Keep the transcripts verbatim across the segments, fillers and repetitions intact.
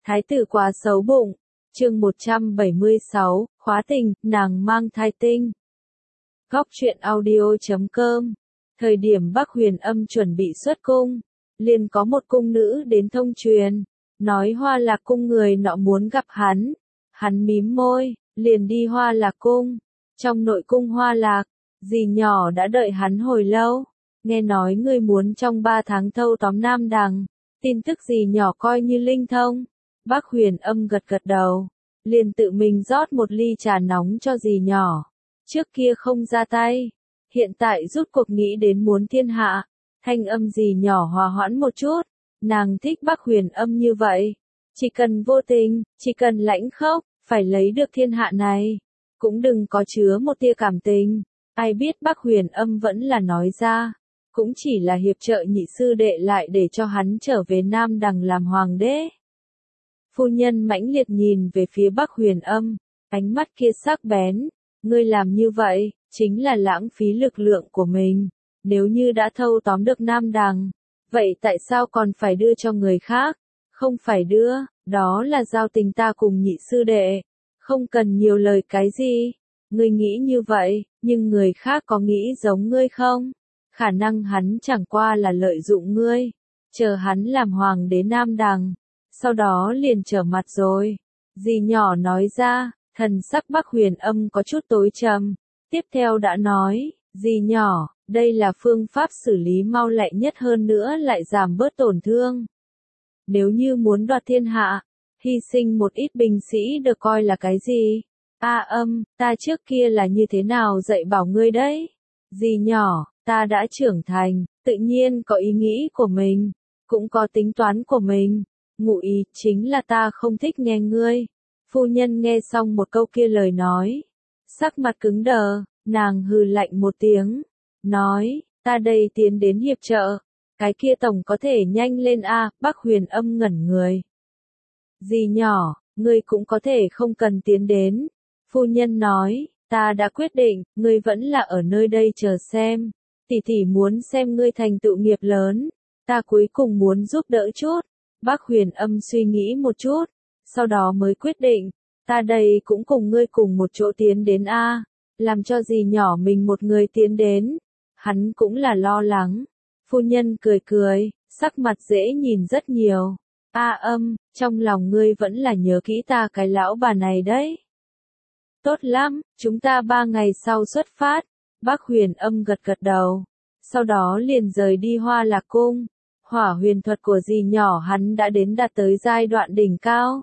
Thái tử quá xấu bụng. Chương một trăm bảy mươi sáu, khóa tình, nàng mang thai tinh. Góc truyện audio chấm com. Thời điểm Bắc Huyền Âm chuẩn bị xuất cung, liền có một cung nữ đến thông truyền, nói Hoa Lạc cung người nọ muốn gặp hắn. Hắn mím môi, liền đi Hoa Lạc cung. Trong nội cung Hoa Lạc, dì nhỏ đã đợi hắn hồi lâu, nghe nói người muốn trong ba tháng thâu tóm Nam Đằng, tin tức dì nhỏ coi như linh thông. Bắc Huyền Âm gật gật đầu, liền tự mình rót một ly trà nóng cho dì nhỏ. Trước kia không ra tay, hiện tại rút cuộc nghĩ đến muốn thiên hạ. Thanh âm dì nhỏ hòa hoãn một chút, nàng thích Bắc Huyền Âm như vậy. Chỉ cần vô tình, chỉ cần lãnh khốc, phải lấy được thiên hạ này, cũng đừng có chứa một tia cảm tình. Ai biết Bắc Huyền Âm vẫn là nói ra, cũng chỉ là hiệp trợ nhị sư đệ lại để cho hắn trở về Nam Đằng làm hoàng đế. Phu nhân mãnh liệt nhìn về phía Bắc Huyền Âm, ánh mắt kia sắc bén. Ngươi làm như vậy, chính là lãng phí lực lượng của mình. Nếu như đã thâu tóm được Nam Đằng, vậy tại sao còn phải đưa cho người khác? Không phải đưa, đó là giao tình ta cùng nhị sư đệ. Không cần nhiều lời cái gì. Ngươi nghĩ như vậy, nhưng người khác có nghĩ giống ngươi không? Khả năng hắn chẳng qua là lợi dụng ngươi, chờ hắn làm hoàng đế Nam Đằng, sau đó liền trở mặt rồi. Dì nhỏ nói ra, thần sắc Bắc Huyền Âm có chút tối trầm. Tiếp theo đã nói, dì nhỏ, đây là phương pháp xử lý mau lẹ nhất, hơn nữa lại giảm bớt tổn thương. Nếu như muốn đoạt thiên hạ, hy sinh một ít binh sĩ được coi là cái gì? A Âm, ta trước kia là như thế nào dạy bảo ngươi đấy? Dì nhỏ, ta đã trưởng thành, tự nhiên có ý nghĩ của mình, cũng có tính toán của mình. Ngụ ý chính là ta không thích nghe ngươi. Phu nhân nghe xong một câu kia lời nói, sắc mặt cứng đờ, nàng hừ lạnh một tiếng, nói, ta đây tiến đến hiệp trợ, cái kia tổng có thể nhanh lên a. Bắc Huyền Âm ngẩn người. Dì nhỏ, ngươi cũng có thể không cần tiến đến. Phu nhân nói, ta đã quyết định, ngươi vẫn là ở nơi đây chờ xem. Tỷ tỷ muốn xem ngươi thành tựu nghiệp lớn, ta cuối cùng muốn giúp đỡ chút. Bắc Huyền Âm suy nghĩ một chút, sau đó mới quyết định, ta đây cũng cùng ngươi cùng một chỗ tiến đến a. Làm cho dì nhỏ mình một người tiến đến, hắn cũng là lo lắng. Phu nhân cười cười, sắc mặt dễ nhìn rất nhiều. A Âm, trong lòng ngươi vẫn là nhớ kỹ ta cái lão bà này đấy. Tốt lắm, chúng ta ba ngày sau xuất phát. Bắc Huyền Âm gật gật đầu, sau đó liền rời đi Hoa Lạc cung. Hỏa huyền thuật của dì nhỏ hắn đã đến đạt tới giai đoạn đỉnh cao.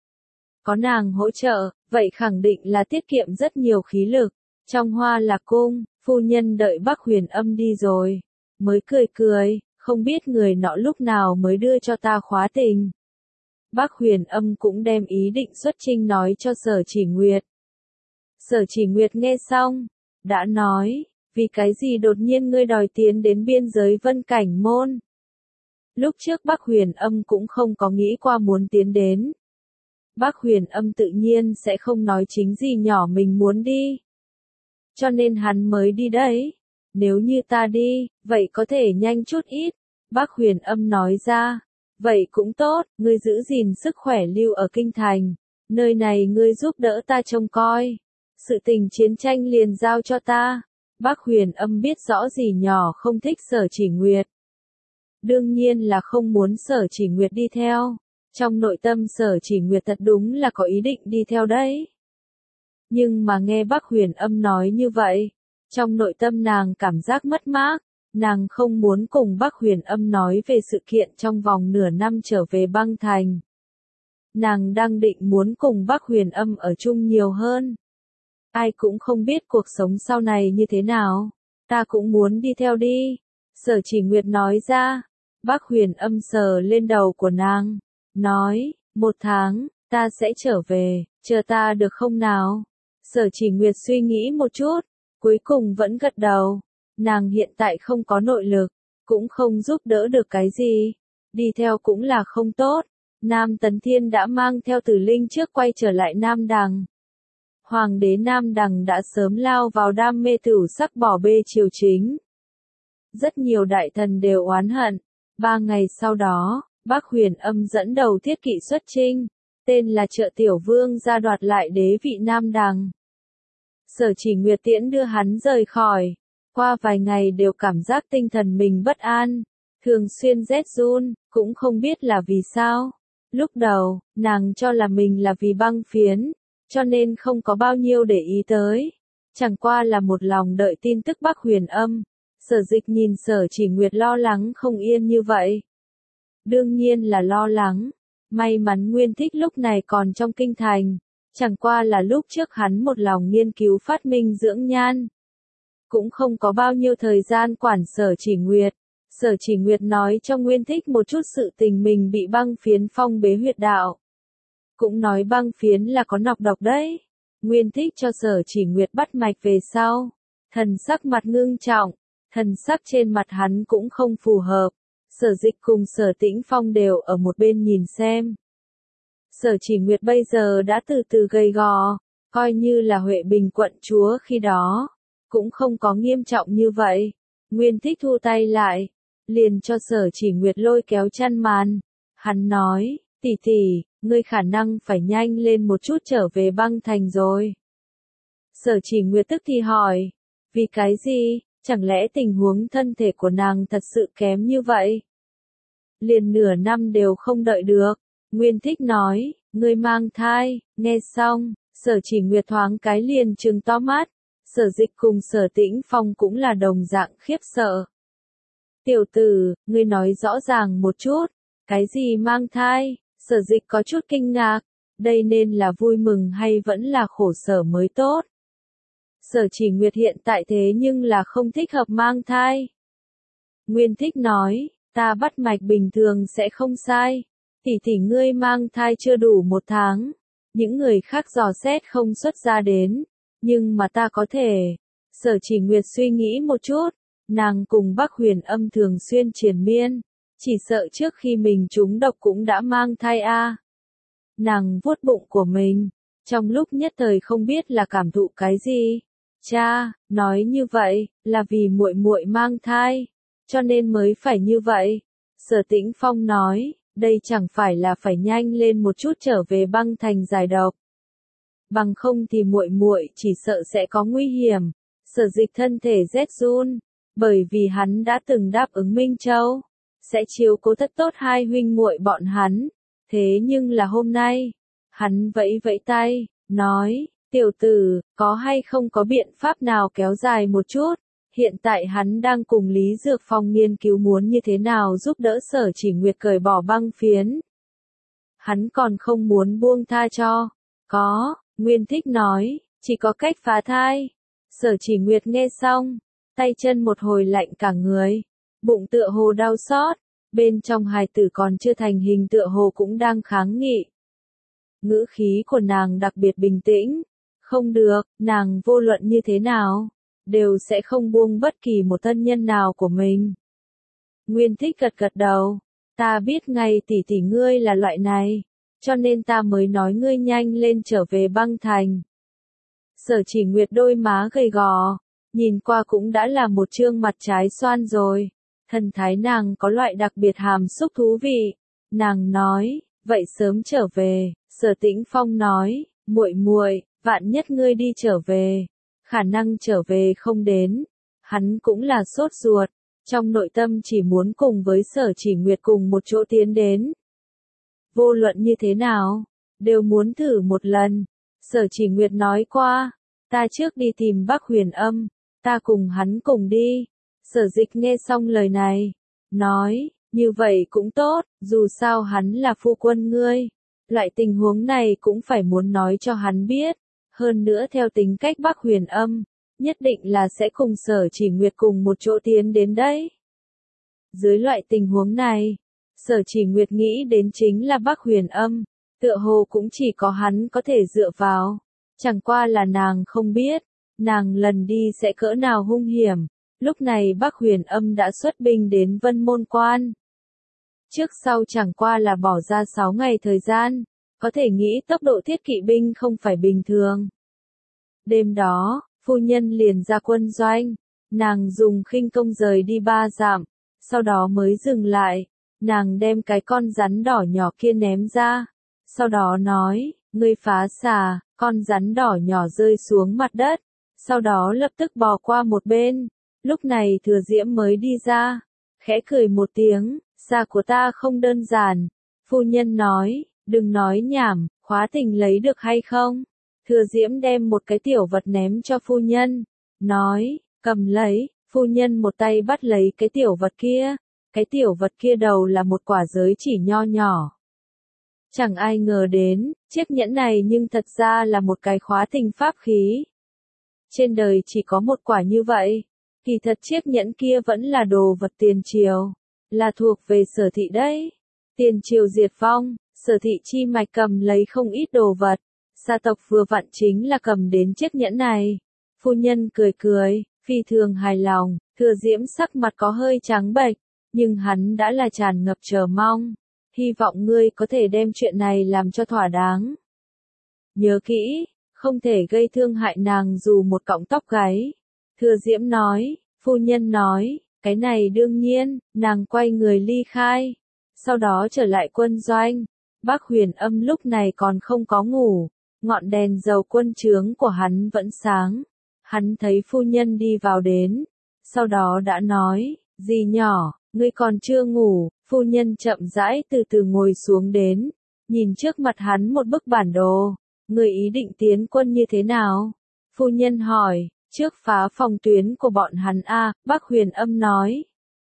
Có nàng hỗ trợ, vậy khẳng định là tiết kiệm rất nhiều khí lực. Trong Hoa Lạc cung, phu nhân đợi Bắc Huyền Âm đi rồi, mới cười cười, không biết người nọ lúc nào mới đưa cho ta khóa tình. Bắc Huyền Âm cũng đem ý định xuất chinh nói cho Sở Chỉ Nguyệt. Sở Chỉ Nguyệt nghe xong, đã nói, vì cái gì đột nhiên ngươi đòi tiến đến biên giới Vân Cảnh Môn? Lúc trước Bắc Huyền Âm cũng không có nghĩ qua muốn tiến đến. Bắc Huyền Âm tự nhiên sẽ không nói chính gì nhỏ mình muốn đi. Cho nên hắn mới đi đấy. Nếu như ta đi, vậy có thể nhanh chút ít. Bắc Huyền Âm nói ra. Vậy cũng tốt, ngươi giữ gìn sức khỏe lưu ở kinh thành. Nơi này ngươi giúp đỡ ta trông coi. Sự tình chiến tranh liền giao cho ta. Bắc Huyền Âm biết rõ gì nhỏ không thích Sở Chỉ Nguyệt. Đương nhiên là không muốn Sở Chỉ Nguyệt đi theo. Trong nội tâm Sở Chỉ Nguyệt thật đúng là có ý định đi theo đấy. Nhưng mà nghe Bắc Huyền Âm nói như vậy, trong nội tâm nàng cảm giác mất mát. Nàng không muốn cùng Bắc Huyền Âm nói về sự kiện trong vòng nửa năm trở về băng thành. Nàng đang định muốn cùng Bắc Huyền Âm ở chung nhiều hơn. Ai cũng không biết cuộc sống sau này như thế nào. Ta cũng muốn đi theo đi. Sở Chỉ Nguyệt nói ra. Bắc Huyền Âm sờ lên đầu của nàng, nói, một tháng, ta sẽ trở về, chờ ta được không nào? Sở Chỉ Nguyệt suy nghĩ một chút, cuối cùng vẫn gật đầu. Nàng hiện tại không có nội lực, cũng không giúp đỡ được cái gì. Đi theo cũng là không tốt. Nam Tấn Thiên đã mang theo Tử Linh trước quay trở lại Nam Đằng. Hoàng đế Nam Đằng đã sớm lao vào đam mê tửu sắc bỏ bê triều chính. Rất nhiều đại thần đều oán hận. Ba ngày sau đó, Bắc Huyền Âm dẫn đầu thiết kỵ xuất chinh, tên là Trợ Tiểu Vương ra đoạt lại đế vị Nam Đằng. Sở Chỉ Nguyệt tiễn đưa hắn rời khỏi, qua vài ngày đều cảm giác tinh thần mình bất an, thường xuyên rét run, cũng không biết là vì sao. Lúc đầu, nàng cho là mình là vì băng phiến, cho nên không có bao nhiêu để ý tới. Chẳng qua là một lòng đợi tin tức Bắc Huyền Âm. Sở Dịch nhìn Sở Chỉ Nguyệt lo lắng không yên như vậy. Đương nhiên là lo lắng. May mắn Nguyên Thích lúc này còn trong kinh thành. Chẳng qua là lúc trước hắn một lòng nghiên cứu phát minh dưỡng nhan. Cũng không có bao nhiêu thời gian quản Sở Chỉ Nguyệt. Sở Chỉ Nguyệt nói cho Nguyên Thích một chút sự tình mình bị băng phiến phong bế huyệt đạo. Cũng nói băng phiến là có nọc độc đấy. Nguyên Thích cho Sở Chỉ Nguyệt bắt mạch về sau. Thần sắc mặt ngưng trọng. Thần sắc trên mặt hắn cũng không phù hợp. Sở Dịch cùng Sở Tĩnh Phong đều ở một bên nhìn xem. Sở Chỉ Nguyệt bây giờ đã từ từ gầy gò, coi như là Huệ Bình quận chúa khi đó. Cũng không có nghiêm trọng như vậy. Nguyên Thích thu tay lại. Liền cho Sở Chỉ Nguyệt lôi kéo chăn màn. Hắn nói, tỷ tỷ, ngươi khả năng phải nhanh lên một chút trở về băng thành rồi. Sở Chỉ Nguyệt tức thì hỏi, vì cái gì, chẳng lẽ tình huống thân thể của nàng thật sự kém như vậy? Liền nửa năm đều không đợi được. Nguyên Thích nói, ngươi mang thai, nghe xong, Sở Chỉ Nguyệt thoáng cái liền trừng to mắt. Sở Dịch cùng Sở Tĩnh Phong cũng là đồng dạng khiếp sợ. Tiểu tử, ngươi nói rõ ràng một chút, cái gì mang thai? Sở Dịch có chút kinh ngạc, đây nên là vui mừng hay vẫn là khổ sở mới tốt. Sở Chỉ Nguyệt hiện tại thế nhưng là không thích hợp mang thai. Nguyên Thích nói, ta bắt mạch bình thường sẽ không sai. Tỷ tỷ ngươi mang thai chưa đủ một tháng. Những người khác dò xét không xuất ra đến. Nhưng mà ta có thể. Sở Chỉ Nguyệt suy nghĩ một chút. Nàng cùng Bắc Huyền Âm thường xuyên triền miên. Chỉ sợ trước khi mình trúng độc cũng đã mang thai a. À. Nàng vuốt bụng của mình. Trong lúc nhất thời không biết là cảm thụ cái gì. Cha, nói như vậy, là vì muội muội mang thai. Cho nên mới phải như vậy. Sở Tĩnh Phong nói, đây chẳng phải là phải nhanh lên một chút trở về băng thành giải độc. Bằng không thì muội muội chỉ sợ sẽ có nguy hiểm. Sở Dịch thân thể rét run, bởi vì hắn đã từng đáp ứng Minh Châu, sẽ chiếu cố thật tốt hai huynh muội bọn hắn. Thế nhưng là hôm nay, hắn vẫy vẫy tay, nói, tiểu tử, có hay không có biện pháp nào kéo dài một chút? Hiện tại hắn đang cùng Lý Dược Phong nghiên cứu muốn như thế nào giúp đỡ Sở Chỉ Nguyệt cởi bỏ băng phiến. Hắn còn không muốn buông tha cho. Có, Nguyên Thích nói, chỉ có cách phá thai. Sở Chỉ Nguyệt nghe xong, tay chân một hồi lạnh cả người, bụng tựa hồ đau xót, bên trong hài tử còn chưa thành hình tựa hồ cũng đang kháng nghị. Ngữ khí của nàng đặc biệt bình tĩnh, không được, nàng vô luận như thế nào, đều sẽ không buông bất kỳ một thân nhân nào của mình. Nguyên Thích gật gật đầu, ta biết ngay tỷ tỷ ngươi là loại này, cho nên ta mới nói ngươi nhanh lên trở về băng thành. Sở Chỉ Nguyệt đôi má gầy gò, nhìn qua cũng đã là một trương mặt trái xoan rồi. Thần thái nàng có loại đặc biệt hàm xúc thú vị. Nàng nói, vậy sớm trở về. Sở Tĩnh Phong nói, muội muội, vạn nhất ngươi đi trở về, khả năng trở về không đến. Hắn cũng là sốt ruột, trong nội tâm chỉ muốn cùng với Sở Chỉ Nguyệt cùng một chỗ tiến đến. Vô luận như thế nào, đều muốn thử một lần. Sở Chỉ Nguyệt nói qua, ta trước đi tìm Bắc Huyền Âm, ta cùng hắn cùng đi. Sở Dịch nghe xong lời này, nói, như vậy cũng tốt, dù sao hắn là phu quân ngươi. Loại tình huống này cũng phải muốn nói cho hắn biết. Hơn nữa theo tính cách Bắc Huyền Âm, nhất định là sẽ cùng Sở Chỉ Nguyệt cùng một chỗ tiến đến đấy. Dưới loại tình huống này, Sở Chỉ Nguyệt nghĩ đến chính là Bắc Huyền Âm, tựa hồ cũng chỉ có hắn có thể dựa vào. Chẳng qua là nàng không biết, nàng lần đi sẽ cỡ nào hung hiểm. Lúc này Bắc Huyền Âm đã xuất binh đến Vân Môn Quan. Trước sau chẳng qua là bỏ ra sáu ngày thời gian, có thể nghĩ tốc độ thiết kỵ binh không phải bình thường. Đêm đó, phu nhân liền ra quân doanh, nàng dùng khinh công rời đi ba dặm, sau đó mới dừng lại. Nàng đem cái con rắn đỏ nhỏ kia ném ra. Sau đó nói, ngươi phá xà, con rắn đỏ nhỏ rơi xuống mặt đất. Sau đó lập tức bò qua một bên. Lúc này Thừa Diễm mới đi ra. Khẽ cười một tiếng, xà của ta không đơn giản. Phu nhân nói, đừng nói nhảm, khóa tình lấy được hay không? Thừa Diễm đem một cái tiểu vật ném cho phu nhân. Nói, cầm lấy, phu nhân một tay bắt lấy cái tiểu vật kia. Cái tiểu vật kia đầu là một quả giới chỉ nho nhỏ. Chẳng ai ngờ đến, chiếc nhẫn này nhưng thật ra là một cái khóa tình pháp khí. Trên đời chỉ có một quả như vậy. Kỳ thật chiếc nhẫn kia vẫn là đồ vật tiền triều, là thuộc về Sở thị đấy. Tiền triều diệt vong, Sở thị chi mạch cầm lấy không ít đồ vật. Gia tộc vừa vặn chính là cầm đến chiếc nhẫn này. Phu nhân cười cười, phi thường hài lòng. Thừa Diễm sắc mặt có hơi trắng bệch, nhưng hắn đã là tràn ngập chờ mong. Hy vọng ngươi có thể đem chuyện này làm cho thỏa đáng. Nhớ kỹ, không thể gây thương hại nàng dù một cọng tóc gáy. Thừa Diễm nói, phu nhân nói, cái này đương nhiên. Nàng quay người ly khai. Sau đó trở lại quân doanh. Bác Huyền Âm lúc này còn không có ngủ. Ngọn đèn dầu quân trướng của hắn vẫn sáng. Hắn thấy phu nhân đi vào đến. Sau đó đã nói, dì nhỏ, ngươi còn chưa ngủ. Phu nhân chậm rãi từ từ ngồi xuống đến. Nhìn trước mặt hắn một bức bản đồ. Ngươi ý định tiến quân như thế nào? Phu nhân hỏi, trước phá phòng tuyến của bọn hắn a. Bác Huyền Âm nói.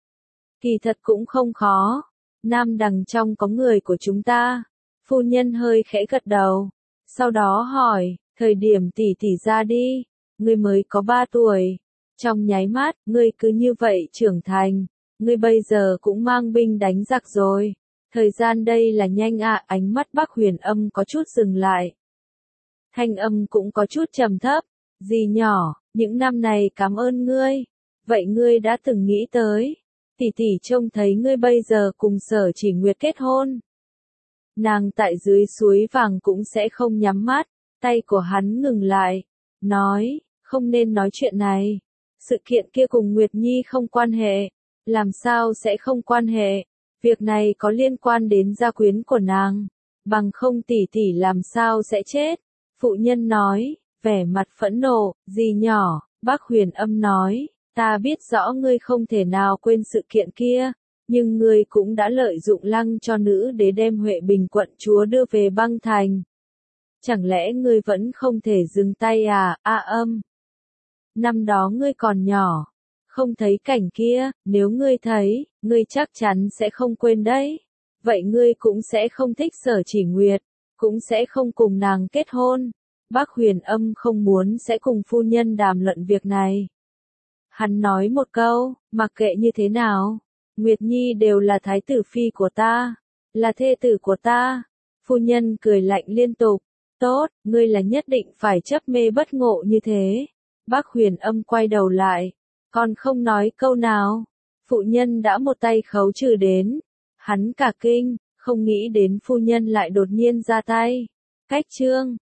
Kỳ thật cũng không khó. Nam đằng trong có người của chúng ta. Phu nhân hơi khẽ gật đầu. Sau đó hỏi, thời điểm tỷ tỷ ra đi, ngươi mới có ba tuổi. Trong nháy mắt, ngươi cứ như vậy trưởng thành. Ngươi bây giờ cũng mang binh đánh giặc rồi. Thời gian đây là nhanh ạ. À. Ánh mắt Bác Huyền Âm có chút dừng lại. Thanh âm cũng có chút trầm thấp. Dì nhỏ, những năm này cảm ơn ngươi. Vậy ngươi đã từng nghĩ tới. Tỷ tỷ trông thấy ngươi bây giờ cùng Sở Chỉ Nguyệt kết hôn. Nàng tại dưới suối vàng cũng sẽ không nhắm mắt. Tay của hắn ngừng lại. Nói, không nên nói chuyện này. Sự kiện kia cùng Nguyệt Nhi không quan hệ. Làm sao sẽ không quan hệ? Việc này có liên quan đến gia quyến của nàng. Bằng không tỷ tỷ làm sao sẽ chết? Phụ nhân nói, vẻ mặt phẫn nộ, dì nhỏ. Bác Huyền Âm nói, ta biết rõ ngươi không thể nào quên sự kiện kia. Nhưng ngươi cũng đã lợi dụng lăng cho nữ đế đem Huệ Bình quận chúa đưa về băng thành. Chẳng lẽ ngươi vẫn không thể dừng tay à, A Âm? Năm đó ngươi còn nhỏ. Không thấy cảnh kia, nếu ngươi thấy, ngươi chắc chắn sẽ không quên đấy. Vậy ngươi cũng sẽ không thích Sở Chỉ Nguyệt, cũng sẽ không cùng nàng kết hôn. Bác Huyền Âm không muốn sẽ cùng phu nhân đàm luận việc này. Hắn nói một câu, mặc kệ như thế nào, Nguyệt Nhi đều là thái tử phi của ta, là thê tử của ta. Phu nhân cười lạnh liên tục, tốt, ngươi là nhất định phải chấp mê bất ngộ như thế. Bác Huyền Âm quay đầu lại. Còn không nói câu nào, phụ nhân đã một tay khấu trừ đến. Hắn cả kinh, không nghĩ đến phu nhân lại đột nhiên ra tay. Cách chương